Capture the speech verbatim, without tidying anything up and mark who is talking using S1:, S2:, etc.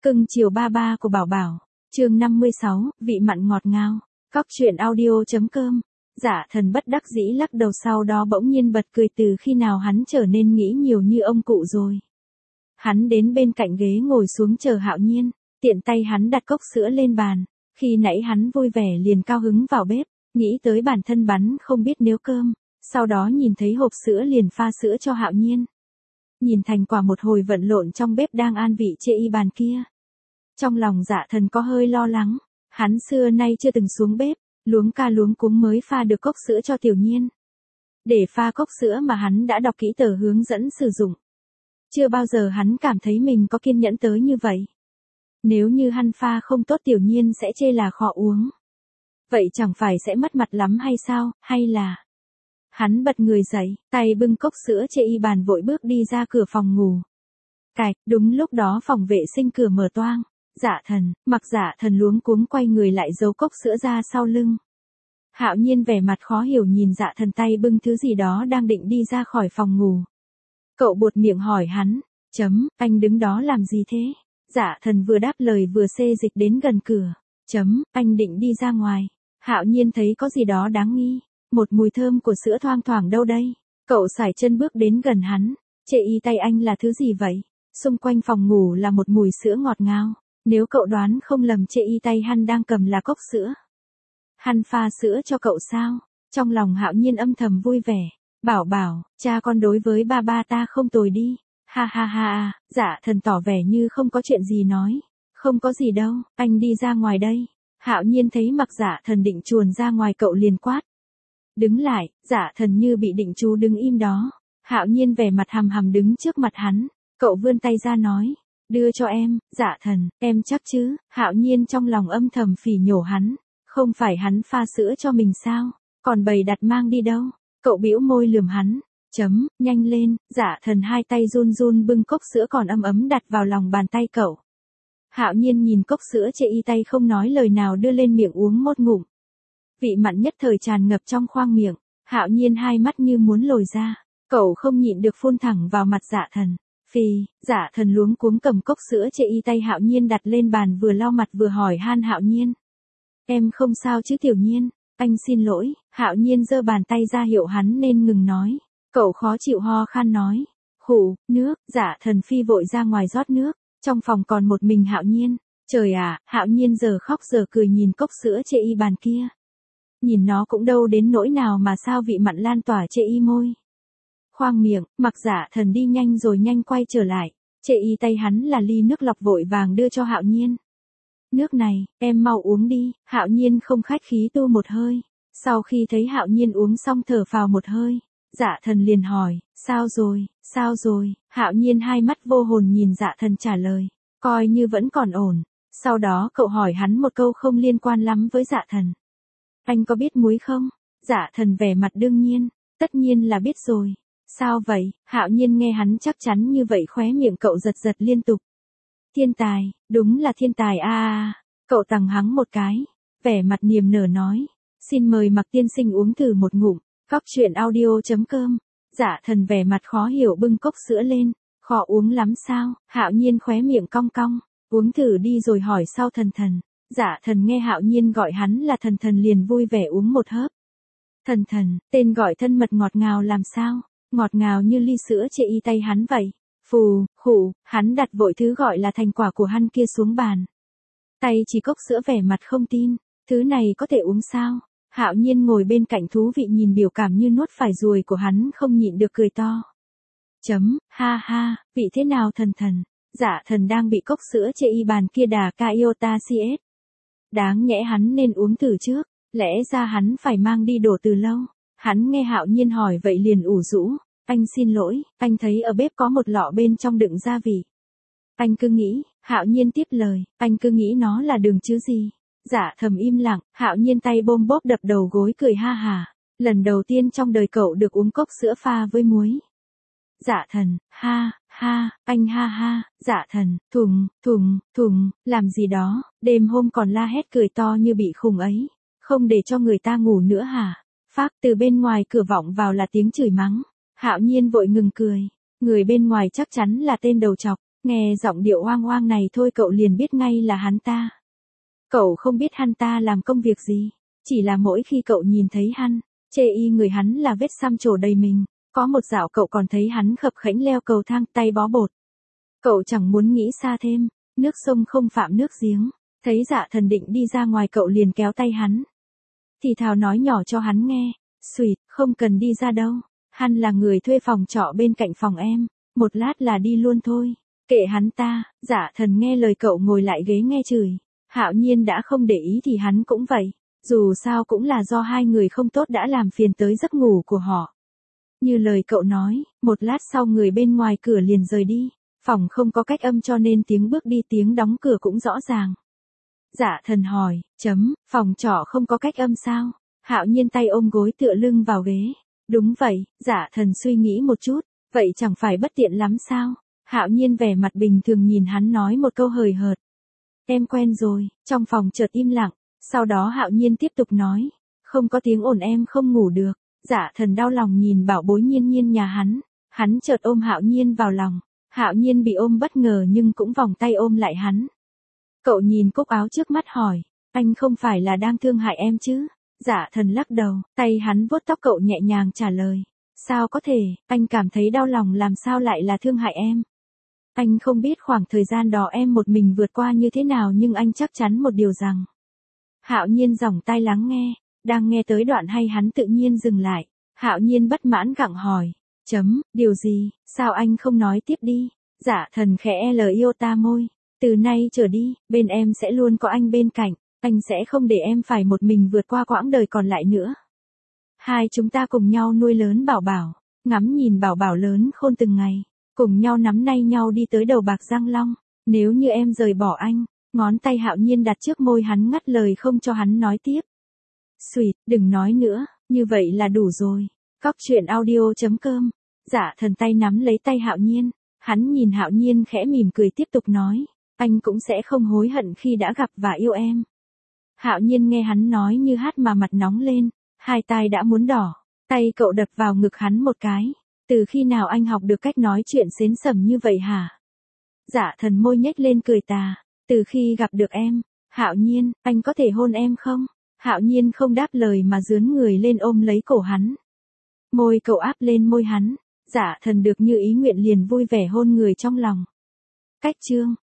S1: Cưng chiều ba ba của Bảo Bảo, chương năm mươi sáu, vị mặn ngọt ngào. Cóc truyện audio.com. Dạ thần bất đắc dĩ lắc đầu, sau đó bỗng nhiên bật cười, từ khi nào hắn trở nên nghĩ nhiều như ông cụ rồi. Hắn đến bên cạnh ghế ngồi xuống chờ Hạo Nhiên, tiện tay hắn đặt cốc sữa lên bàn. Khi nãy hắn vui vẻ liền cao hứng vào bếp, nghĩ tới bản thân bắn không biết nấu cơm, sau đó nhìn thấy hộp sữa liền pha sữa cho Hạo Nhiên. Nhìn thành quả một hồi vận lộn trong bếp đang an vị chê y bàn kia. Trong lòng Dạ thần có hơi lo lắng, hắn xưa nay chưa từng xuống bếp, luống ca luống cuống mới pha được cốc sữa cho Tiểu Nhiên. Để pha cốc sữa mà hắn đã đọc kỹ tờ hướng dẫn sử dụng. Chưa bao giờ hắn cảm thấy mình có kiên nhẫn tới như vậy. Nếu như hắn pha không tốt Tiểu Nhiên sẽ chê là khó uống. Vậy chẳng phải sẽ mất mặt lắm hay sao, hay là... Hắn bật người dậy, tay bưng cốc sữa chê y bàn vội bước đi ra cửa phòng ngủ. Cạch, đúng lúc đó phòng vệ sinh cửa mở toang. Dạ thần, mặc Dạ thần luống cuống quay người lại giấu cốc sữa ra sau lưng. Hạo Nhiên vẻ mặt khó hiểu nhìn Dạ thần tay bưng thứ gì đó đang định đi ra khỏi phòng ngủ. Cậu buột miệng hỏi hắn, chấm, anh đứng đó làm gì thế? Dạ thần vừa đáp lời vừa xê dịch đến gần cửa, chấm, anh định đi ra ngoài. Hạo Nhiên thấy có gì đó đáng nghi, một mùi thơm của sữa thoang thoảng đâu đây. Cậu sải chân bước đến gần hắn, chê y tay anh là thứ gì vậy? Xung quanh phòng ngủ là một mùi sữa ngọt ngào. Nếu cậu đoán không lầm chê y tay hắn đang cầm là cốc sữa. Hắn pha sữa cho cậu sao? Trong lòng Hạo Nhiên âm thầm vui vẻ. Bảo Bảo, cha con đối với ba ba ta không tồi đi. Ha ha ha, Dạ thần tỏ vẻ như không có chuyện gì nói. Không có gì đâu, anh đi ra ngoài đây. Hạo Nhiên thấy mặc Dạ thần định chuồn ra ngoài cậu liền quát. Đứng lại, Dạ thần như bị định chú đứng im đó. Hạo Nhiên vẻ mặt hầm hầm đứng trước mặt hắn. Cậu vươn tay ra nói. Đưa cho em, Dạ thần, em chắc chứ? Hạo Nhiên trong lòng âm thầm phỉ nhổ hắn. Không phải hắn pha sữa cho mình sao? Còn bày đặt mang đi đâu? Cậu bĩu môi lườm hắn. Chấm, nhanh lên. Dạ thần hai tay run run bưng cốc sữa còn ấm ấm đặt vào lòng bàn tay cậu. Hạo Nhiên nhìn cốc sữa chê y tay không nói lời nào đưa lên miệng uống một ngụm. Vị mặn nhất thời tràn ngập trong khoang miệng. Hạo Nhiên hai mắt như muốn lồi ra. Cậu không nhịn được phun thẳng vào mặt Dạ thần. Phì, Dạ thần luống cuống cầm cốc sữa chê y tay Hạo Nhiên đặt lên bàn, vừa lau mặt vừa hỏi han Hạo Nhiên. Em không sao chứ Tiểu Nhiên? Anh xin lỗi. Hạo Nhiên giơ bàn tay ra hiệu hắn nên ngừng nói. Cậu khó chịu ho khan nói. Khủ, nước. Dạ thần phi vội ra ngoài rót nước. Trong phòng còn một mình Hạo Nhiên. Trời à, Hạo Nhiên giờ khóc giờ cười nhìn cốc sữa chê y bàn kia. Nhìn nó cũng đâu đến nỗi nào mà sao vị mặn lan tỏa chê y môi. Khoang miệng, mặc Dạ thần đi nhanh rồi nhanh quay trở lại. Chê y tay hắn là ly nước lọc vội vàng đưa cho Hạo Nhiên. Nước này, em mau uống đi. Hạo Nhiên không khách khí tu một hơi. Sau khi thấy Hạo Nhiên uống xong thở phào một hơi, Dạ thần liền hỏi, sao rồi, sao rồi? Hạo Nhiên hai mắt vô hồn nhìn Dạ thần trả lời, coi như vẫn còn ổn. Sau đó cậu hỏi hắn một câu không liên quan lắm với Dạ thần. Anh có biết muối không? Dạ thần vẻ mặt đương nhiên, tất nhiên là biết rồi. Sao vậy? Hạo Nhiên nghe hắn chắc chắn như vậy khóe miệng cậu giật giật liên tục. Thiên tài, đúng là thiên tài a à, cậu tằng hắng một cái, vẻ mặt niềm nở nói. Xin mời Mặc tiên sinh uống thử một ngụm. Cóc truyện audio.com. Dạ thần vẻ mặt khó hiểu bưng cốc sữa lên. Khó uống lắm sao? Hạo Nhiên khóe miệng cong cong. Uống thử đi rồi hỏi sau thần thần. Dạ thần nghe Hạo Nhiên gọi hắn là thần thần liền vui vẻ uống một hớp. Thần thần, tên gọi thân mật ngọt ngào làm sao? Ngọt ngào như ly sữa chê y tay hắn vậy. Phù, khủ, hắn đặt vội thứ gọi là thành quả của hắn kia xuống bàn. Tay chỉ cốc sữa vẻ mặt không tin. Thứ này có thể uống sao? Hạo Nhiên ngồi bên cạnh thú vị nhìn biểu cảm như nuốt phải ruồi của hắn không nhịn được cười to. Chấm, ha ha, vị thế nào thần thần? Dạ thần đang bị cốc sữa chê y bàn kia đà ca iota cs. Đáng nhẽ hắn nên uống thử trước, lẽ ra hắn phải mang đi đổ từ lâu. Hắn nghe Hạo Nhiên hỏi vậy liền ủ rũ. Anh xin lỗi, anh thấy ở bếp có một lọ bên trong đựng gia vị. Anh cứ nghĩ, Hạo Nhiên tiếp lời, anh cứ nghĩ nó là đường chứ gì. Dạ thầm im lặng, Hạo Nhiên tay bôm bóp đập đầu gối cười ha hà. Lần đầu tiên trong đời cậu được uống cốc sữa pha với muối. Dạ thần, ha, ha, anh ha ha, dạ thần, thùng, thùng, thùng, làm gì đó, đêm hôm còn la hét cười to như bị khùng ấy. Không để cho người ta ngủ nữa hả? Phác từ bên ngoài cửa vọng vào là tiếng chửi mắng. Hạo Nhiên vội ngừng cười. Người bên ngoài chắc chắn là tên đầu trọc. Nghe giọng điệu oang oang này thôi cậu liền biết ngay là hắn ta. Cậu không biết hắn ta làm công việc gì, chỉ là mỗi khi cậu nhìn thấy hắn, chê y người hắn là vết xăm trổ đầy mình, có một dạo cậu còn thấy hắn khập khẽnh leo cầu thang tay bó bột. Cậu chẳng muốn nghĩ xa thêm, nước sông không phạm nước giếng, thấy Dạ Thần định đi ra ngoài cậu liền kéo tay hắn. Thì thào nói nhỏ cho hắn nghe, "Xuyệt, không cần đi ra đâu, hắn là người thuê phòng trọ bên cạnh phòng em, một lát là đi luôn thôi." Kệ hắn ta, Dạ Thần nghe lời cậu ngồi lại ghế nghe chửi. Hạo Nhiên đã không để ý thì hắn cũng vậy, dù sao cũng là do hai người không tốt đã làm phiền tới giấc ngủ của họ. Như lời cậu nói, một lát sau người bên ngoài cửa liền rời đi, phòng không có cách âm cho nên tiếng bước đi tiếng đóng cửa cũng rõ ràng. Dạ Thần hỏi, chấm, phòng trọ không có cách âm sao? Hạo Nhiên tay ôm gối tựa lưng vào ghế. Đúng vậy, Dạ Thần suy nghĩ một chút, vậy chẳng phải bất tiện lắm sao? Hạo Nhiên vẻ mặt bình thường nhìn hắn nói một câu hời hợt. Em quen rồi, trong phòng chợt im lặng, sau đó Hạo Nhiên tiếp tục nói, không có tiếng ồn em không ngủ được. Dạ Thần đau lòng nhìn bảo bối Nhiên Nhiên nhà hắn, hắn chợt ôm Hạo Nhiên vào lòng. Hạo Nhiên bị ôm bất ngờ nhưng cũng vòng tay ôm lại hắn. Cậu nhìn cúc áo trước mắt hỏi, anh không phải là đang thương hại em chứ? Dạ Thần lắc đầu, tay hắn vuốt tóc cậu nhẹ nhàng trả lời, sao có thể, anh cảm thấy đau lòng làm sao lại là thương hại em? Anh không biết khoảng thời gian đó em một mình vượt qua như thế nào nhưng anh chắc chắn một điều rằng. Hạo Nhiên giỏng tai lắng nghe, đang nghe tới đoạn hay hắn tự nhiên dừng lại. Hạo Nhiên bất mãn gặng hỏi, chấm, điều gì, sao anh không nói tiếp đi? Dạ Thần khẽ lờ yêu ta môi, từ nay trở đi, bên em sẽ luôn có anh bên cạnh, anh sẽ không để em phải một mình vượt qua quãng đời còn lại nữa. Hai chúng ta cùng nhau nuôi lớn Bảo Bảo, ngắm nhìn Bảo Bảo lớn khôn từng ngày. Cùng nhau nắm nay nhau đi tới đầu bạc Giang Long, nếu như em rời bỏ anh, ngón tay Hạo Nhiên đặt trước môi hắn ngắt lời không cho hắn nói tiếp. Xuyệt, đừng nói nữa, như vậy là đủ rồi. Cóc truyện audio chấm com. Dạ Thần tay nắm lấy tay Hạo Nhiên, hắn nhìn Hạo Nhiên khẽ mỉm cười tiếp tục nói, anh cũng sẽ không hối hận khi đã gặp và yêu em. Hạo Nhiên nghe hắn nói như hát mà mặt nóng lên, hai tai đã muốn đỏ, tay cậu đập vào ngực hắn một cái. Từ khi nào anh học được cách nói chuyện xến sẩm như vậy hả? Dạ Thần môi nhếch lên cười tà, từ khi gặp được em. Hạo Nhiên, anh có thể hôn em không? Hạo Nhiên không đáp lời mà dướn người lên ôm lấy cổ hắn. Môi cậu áp lên môi hắn, Dạ Thần được như ý nguyện liền vui vẻ hôn người trong lòng. Cách chương